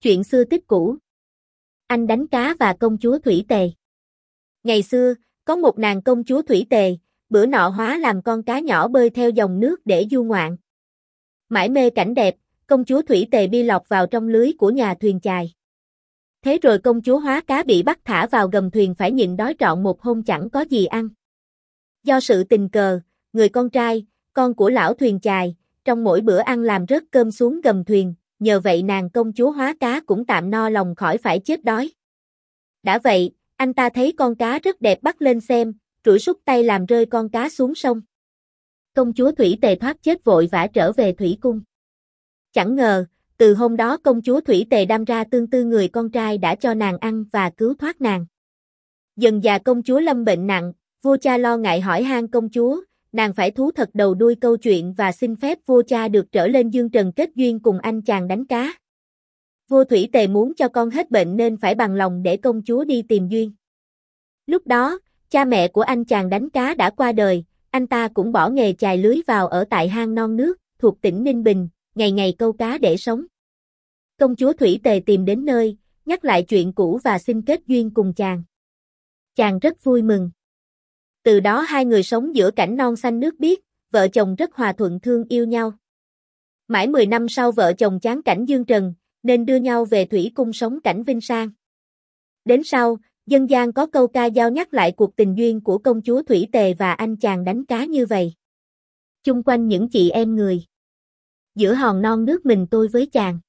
Chuyện xưa tích cũ. Anh đánh cá và công chúa Thủy Tề. Ngày xưa, có một nàng công chúa Thủy Tề, bữa nọ hóa làm con cá nhỏ bơi theo dòng nước để du ngoạn. Mải mê cảnh đẹp, công chúa Thủy Tề bi lọt vào trong lưới của nhà thuyền chài. Thế rồi công chúa hóa cá bị bắt thả vào gầm thuyền phải nhịn đói trọn một hôm chẳng có gì ăn. Do sự tình cờ, người con trai, con của lão thuyền chài, trong mỗi bữa ăn làm rớt cơm xuống gầm thuyền, nhờ vậy nàng công chúa hóa cá cũng tạm no lòng khỏi phải chết đói. Đã vậy, anh ta thấy con cá rất đẹp bắt lên xem, trũi sút tay làm rơi con cá xuống sông. Công chúa Thủy Tề thoát chết vội vã trở về thủy cung. Chẳng ngờ, từ hôm đó công chúa Thủy Tề đâm ra tương tư người con trai đã cho nàng ăn và cứu thoát nàng. Dần dà công chúa lâm bệnh nặng, vua cha lo ngại hỏi han công chúa, nàng phải thú thật đầu đuôi câu chuyện và xin phép vua cha được trở lên dương trần kết duyên cùng anh chàng đánh cá. Vua Thủy Tề muốn cho con hết bệnh nên phải bằng lòng để công chúa đi tìm duyên. Lúc đó, cha mẹ của anh chàng đánh cá đã qua đời, anh ta cũng bỏ nghề chài lưới vào ở tại hang non nước, thuộc tỉnh Ninh Bình, ngày ngày câu cá để sống. Công chúa Thủy Tề tìm đến nơi, nhắc lại chuyện cũ và xin kết duyên cùng chàng. Chàng rất vui mừng. Từ đó hai người sống giữa cảnh non xanh nước biếc, vợ chồng rất hòa thuận thương yêu nhau. Mãi 10 năm sau vợ chồng chán cảnh dương trần, nên đưa nhau về thủy cung sống cảnh vinh sang. Đến sau, dân gian có câu ca dao nhắc lại cuộc tình duyên của công chúa Thủy Tề và anh chàng đánh cá như vậy. Chung quanh những chị em người. Giữa hòn non nước mình tôi với chàng.